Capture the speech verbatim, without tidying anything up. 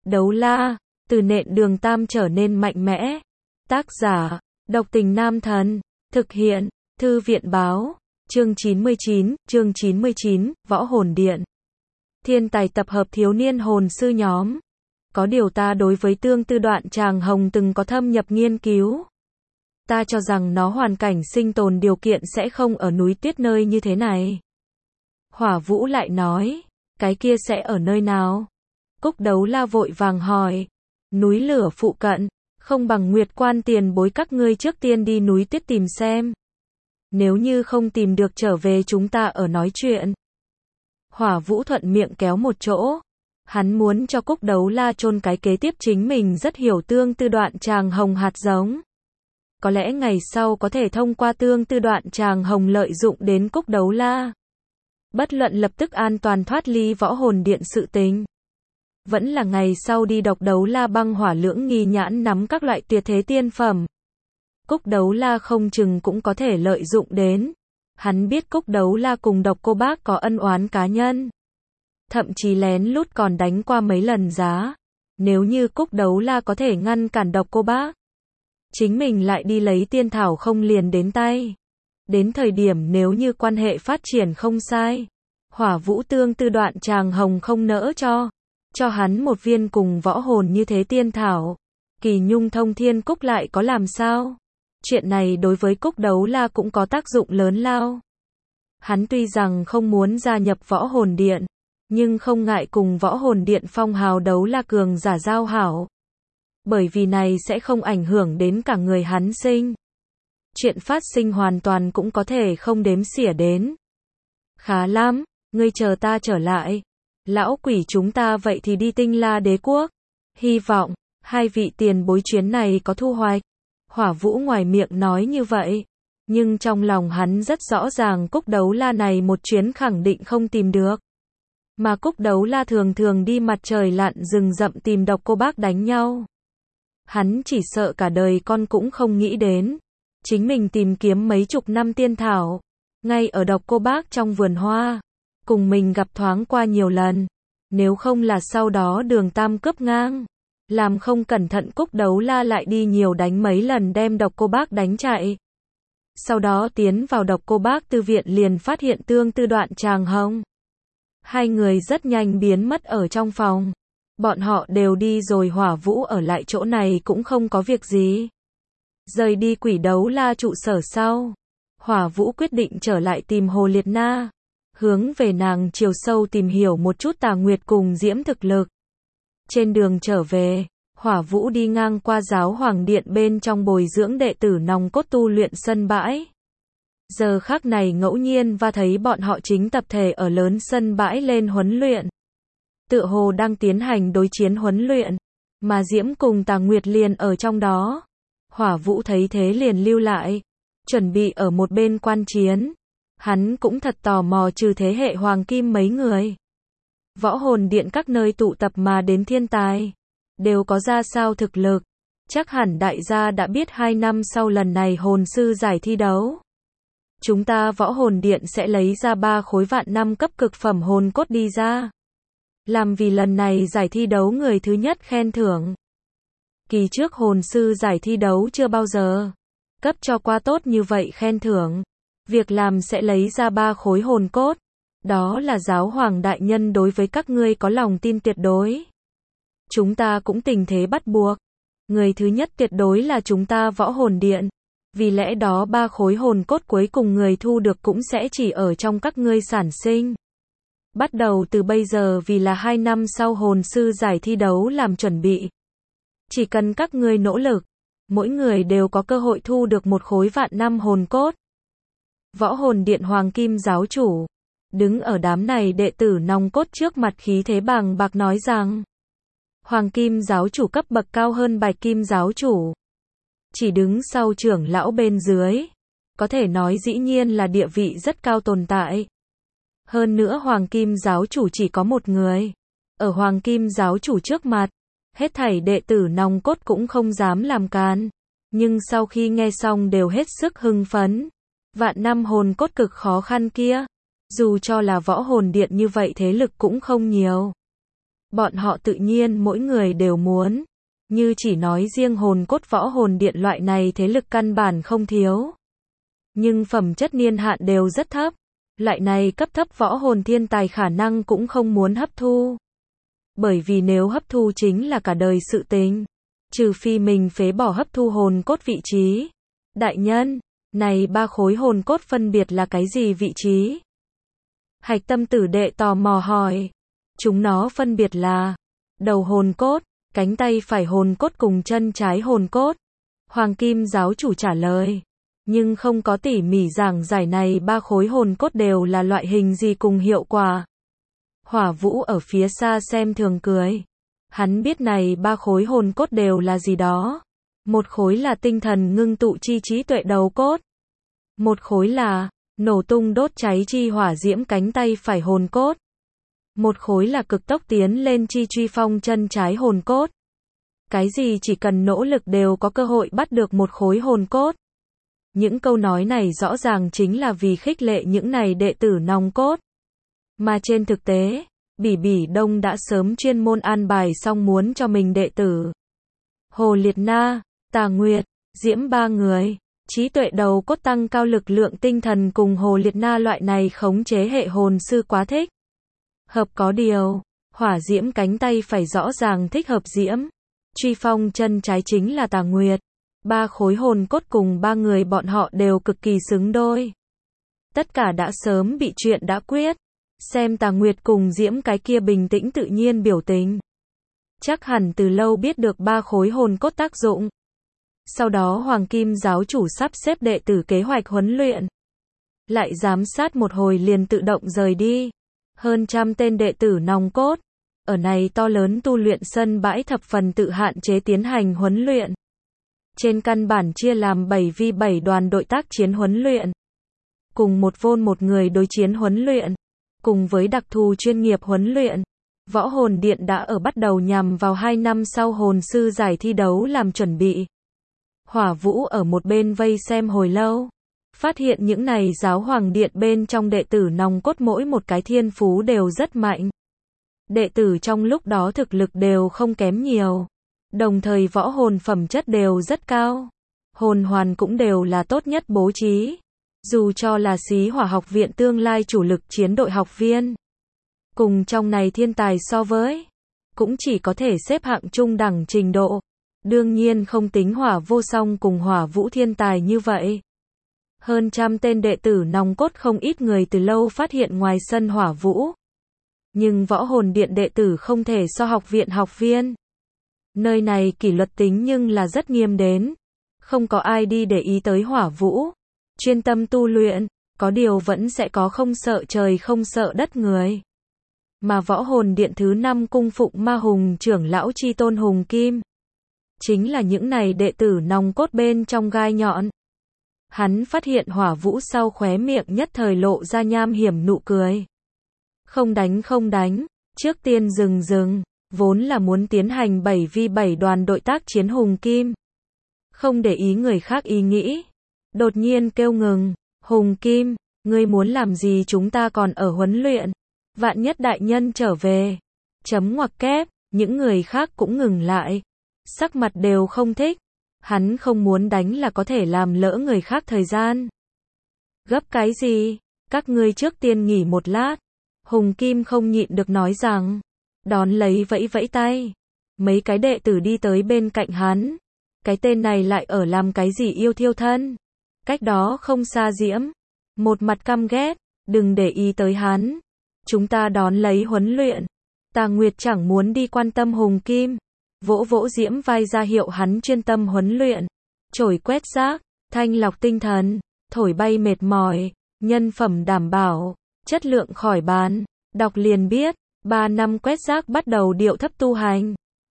Đấu la, từ nện đường tam trở nên mạnh mẽ. Tác giả, Độc Tình Nam Thần. Thực hiện, Thư viện báo. Chương chín mươi chín, chương chín mươi chín, Võ Hồn Điện. Thiên tài tập hợp thiếu niên hồn sư nhóm. Có điều ta đối với tương tư đoạn tràng hồng từng có thâm nhập nghiên cứu. Ta cho rằng nó hoàn cảnh sinh tồn điều kiện sẽ không ở núi tuyết nơi như thế này. Hỏa Vũ lại nói, cái kia sẽ ở nơi nào? Cúc Đấu La vội vàng hỏi, núi lửa phụ cận, không bằng Nguyệt Quan tiền bối các ngươi trước tiên đi núi tuyết tìm xem. Nếu như không tìm được trở về chúng ta ở nói chuyện. Hỏa Vũ thuận miệng kéo một chỗ. Hắn muốn cho Cúc Đấu La chôn cái kế tiếp chính mình rất hiểu tương tư đoạn tràng hồng hạt giống. Có lẽ ngày sau có thể thông qua tương tư đoạn tràng hồng lợi dụng đến Cúc Đấu La. Bất luận lập tức an toàn thoát ly Võ Hồn Điện sự tình. Vẫn là ngày sau đi độc đấu la băng hỏa lưỡng nghi nhãn nắm các loại tuyệt thế tiên phẩm. Cúc Đấu La không chừng cũng có thể lợi dụng đến. Hắn biết Cúc Đấu La cùng Độc Cô Bác có ân oán cá nhân. Thậm chí lén lút còn đánh qua mấy lần giá. Nếu như Cúc Đấu La có thể ngăn cản Độc Cô Bác, chính mình lại đi lấy tiên thảo không liền đến tay. Đến thời điểm nếu như quan hệ phát triển không sai, Hỏa Vũ tương tư đoạn tràng hồng không nỡ cho. Cho hắn một viên cùng võ hồn như thế tiên thảo. Kỳ Nhung Thông Thiên Cúc lại có làm sao? Chuyện này đối với Cúc Đấu La cũng có tác dụng lớn lao. Hắn tuy rằng không muốn gia nhập Võ Hồn Điện, nhưng không ngại cùng Võ Hồn Điện phong hào đấu la cường giả giao hảo. Bởi vì này sẽ không ảnh hưởng đến cả người hắn sinh. Chuyện phát sinh hoàn toàn cũng có thể không đếm xỉa đến. Khá lắm, ngươi chờ ta trở lại. Lão quỷ chúng ta vậy thì đi Tinh La Đế Quốc. Hy vọng, hai vị tiền bối chuyến này có thu hoạch. Hỏa Vũ ngoài miệng nói như vậy. Nhưng trong lòng hắn rất rõ ràng Cúc Đấu La này một chuyến khẳng định không tìm được. Mà Cúc Đấu La thường thường đi mặt trời lặn rừng rậm tìm Độc Cô Bác đánh nhau. Hắn chỉ sợ cả đời con cũng không nghĩ đến. Chính mình tìm kiếm mấy chục năm tiên thảo. Ngay ở Độc Cô Bác trong vườn hoa. Cùng mình gặp thoáng qua nhiều lần. Nếu không là sau đó đường tam cướp ngang. Làm không cẩn thận Cúc Đấu La lại đi nhiều đánh mấy lần đem Độc Cô Bác đánh chạy. Sau đó tiến vào Độc Cô Bác tư viện liền phát hiện tương tư đoạn tràng hồng. Hai người rất nhanh biến mất ở trong phòng. Bọn họ đều đi rồi Hỏa Vũ ở lại chỗ này cũng không có việc gì. Rời đi Quỷ Đấu La trụ sở sau. Hỏa Vũ quyết định trở lại tìm Hồ Liệt Na. Hướng về nàng chiều sâu tìm hiểu một chút Tà Nguyệt cùng Diễm thực lực. Trên đường trở về, Hỏa Vũ đi ngang qua Giáo Hoàng Điện bên trong bồi dưỡng đệ tử nòng cốt tu luyện sân bãi. Giờ khắc này ngẫu nhiên và thấy bọn họ chính tập thể ở lớn sân bãi lên huấn luyện. Tựa hồ đang tiến hành đối chiến huấn luyện, mà Diễm cùng Tà Nguyệt liền ở trong đó. Hỏa Vũ thấy thế liền lưu lại, chuẩn bị ở một bên quan chiến. Hắn cũng thật tò mò trừ thế hệ Hoàng Kim mấy người. Võ Hồn Điện các nơi tụ tập mà đến thiên tài. Đều có ra sao thực lực. Chắc hẳn đại gia đã biết hai năm sau lần này hồn sư giải thi đấu. Chúng ta Võ Hồn Điện sẽ lấy ra ba khối vạn năm cấp cực phẩm hồn cốt đi ra. Làm vì lần này giải thi đấu người thứ nhất khen thưởng. Kỳ trước hồn sư giải thi đấu chưa bao giờ cấp cho qua tốt như vậy khen thưởng. Việc làm sẽ lấy ra ba khối hồn cốt. Đó là Giáo Hoàng đại nhân đối với các ngươi có lòng tin tuyệt đối. Chúng ta cũng tình thế bắt buộc. Người thứ nhất tuyệt đối là chúng ta Võ Hồn Điện. Vì lẽ đó ba khối hồn cốt cuối cùng người thu được cũng sẽ chỉ ở trong các ngươi sản sinh. Bắt đầu từ bây giờ vì là hai năm sau hồn sư giải thi đấu làm chuẩn bị. Chỉ cần các ngươi nỗ lực, mỗi người đều có cơ hội thu được một khối vạn năm hồn cốt. Võ Hồn Điện Hoàng Kim giáo chủ, đứng ở đám này đệ tử nòng cốt trước mặt khí thế bàng bạc nói rằng, Hoàng Kim giáo chủ cấp bậc cao hơn Bạch Kim giáo chủ. Chỉ đứng sau trưởng lão bên dưới, có thể nói dĩ nhiên là địa vị rất cao tồn tại. Hơn nữa Hoàng Kim giáo chủ chỉ có một người. Ở Hoàng Kim giáo chủ trước mặt, hết thảy đệ tử nòng cốt cũng không dám làm can. Nhưng sau khi nghe xong đều hết sức hưng phấn. Vạn năm hồn cốt cực khó khăn kia, dù cho là Võ Hồn Điện như vậy thế lực cũng không nhiều. Bọn họ tự nhiên mỗi người đều muốn. Như chỉ nói riêng hồn cốt võ hồn điện loại này thế lực căn bản không thiếu. Nhưng phẩm chất niên hạn đều rất thấp. Loại này cấp thấp võ hồn thiên tài khả năng cũng không muốn hấp thu. Bởi vì nếu hấp thu chính là cả đời sự tình. Trừ phi mình phế bỏ hấp thu hồn cốt vị trí. Đại nhân, này ba khối hồn cốt phân biệt là cái gì vị trí? Hạch Tâm Tử Đệ tò mò hỏi. Chúng nó phân biệt là đầu hồn cốt, cánh tay phải hồn cốt cùng chân trái hồn cốt. Hoàng Kim giáo chủ trả lời. Nhưng không có tỉ mỉ giảng giải này ba khối hồn cốt đều là loại hình gì cùng hiệu quả. Hỏa Vũ ở phía xa xem thường cười. Hắn biết này ba khối hồn cốt đều là gì đó. Một khối là tinh thần ngưng tụ chi trí tuệ đầu cốt. Một khối là nổ tung đốt cháy chi hỏa diễm cánh tay phải hồn cốt. Một khối là cực tốc tiến lên chi truy phong chân trái hồn cốt. Cái gì chỉ cần nỗ lực đều có cơ hội bắt được một khối hồn cốt. Những câu nói này rõ ràng chính là vì khích lệ những này đệ tử nòng cốt. Mà trên thực tế, Bỉ Bỉ Đông đã sớm chuyên môn an bài xong muốn cho mình đệ tử. Hồ Liệt Na, Tà Nguyệt, Diễm ba người, trí tuệ đầu cốt tăng cao lực lượng tinh thần cùng Hồ Liệt Na loại này khống chế hệ hồn sư quá thích. Hợp có điều, hỏa diễm cánh tay phải rõ ràng thích hợp diễm. Truy phong chân trái chính là Tà Nguyệt. Ba khối hồn cốt cùng ba người bọn họ đều cực kỳ xứng đôi. Tất cả đã sớm bị chuyện đã quyết. Xem Tà Nguyệt cùng diễm cái kia bình tĩnh tự nhiên biểu tình. Chắc hẳn từ lâu biết được ba khối hồn cốt tác dụng. Sau đó Hoàng Kim giáo chủ sắp xếp đệ tử kế hoạch huấn luyện. Lại giám sát một hồi liền tự động rời đi. Hơn trăm tên đệ tử nòng cốt. Ở này to lớn tu luyện sân bãi thập phần tự hạn chế tiến hành huấn luyện. Trên căn bản chia làm bảy vi bảy đoàn đội tác chiến huấn luyện. Cùng một vôn một người đối chiến huấn luyện. Cùng với đặc thù chuyên nghiệp huấn luyện. Võ hồn điện đã ở bắt đầu nhằm vào hai năm sau hồn sư giải thi đấu làm chuẩn bị. Hỏa Vũ ở một bên vây xem hồi lâu. Phát hiện những này giáo hoàng điện bên trong đệ tử nòng cốt mỗi một cái thiên phú đều rất mạnh. Đệ tử trong lúc đó thực lực đều không kém nhiều. Đồng thời võ hồn phẩm chất đều rất cao. Hồn hoàn cũng đều là tốt nhất bố trí. Dù cho là Xí Hỏa học viện tương lai chủ lực chiến đội học viên. Cùng trong này thiên tài so với. Cũng chỉ có thể xếp hạng trung đẳng trình độ. Đương nhiên không tính Hỏa Vô Song cùng Hỏa Vũ thiên tài như vậy. Hơn trăm tên đệ tử nòng cốt không ít người từ lâu phát hiện ngoài sân Hỏa Vũ. Nhưng võ hồn điện đệ tử không thể so học viện học viên. Nơi này kỷ luật tính nhưng là rất nghiêm đến. Không có ai đi để ý tới Hỏa Vũ. Chuyên tâm tu luyện, có điều vẫn sẽ có không sợ trời không sợ đất người. Mà võ hồn điện thứ năm cung phụng ma hùng trưởng lão chi tôn Hùng Kim. Chính là những này đệ tử nòng cốt bên trong gai nhọn. Hắn phát hiện Hỏa Vũ sau khóe miệng nhất thời lộ ra nham hiểm nụ cười. Không đánh không đánh, trước tiên dừng dừng, vốn là muốn tiến hành bảy vi bảy đoàn đội tác chiến Hùng Kim. Không để ý người khác ý nghĩ. Đột nhiên kêu ngừng, Hùng Kim, ngươi muốn làm gì chúng ta còn ở huấn luyện. Vạn nhất đại nhân trở về. Chấm ngoặc kép, những người khác cũng ngừng lại. Sắc mặt đều không thích. Hắn không muốn đánh là có thể làm lỡ người khác thời gian. Gấp cái gì? Các ngươi trước tiên nghỉ một lát. Hùng Kim không nhịn được nói rằng. Đón lấy vẫy vẫy tay. Mấy cái đệ tử đi tới bên cạnh hắn. Cái tên này lại ở làm cái gì yêu thiêu thân. Cách đó không xa Diễm. Một mặt căm ghét. Đừng để ý tới hắn. Chúng ta đón lấy huấn luyện. Tà Nguyệt chẳng muốn đi quan tâm Hùng Kim. Vỗ vỗ Diễm vai ra hiệu hắn chuyên tâm huấn luyện. Chổi quét rác, thanh lọc tinh thần, thổi bay mệt mỏi, nhân phẩm đảm bảo, chất lượng khỏi bàn. Đọc liền biết, ba năm quét rác bắt đầu điệu thấp tu hành.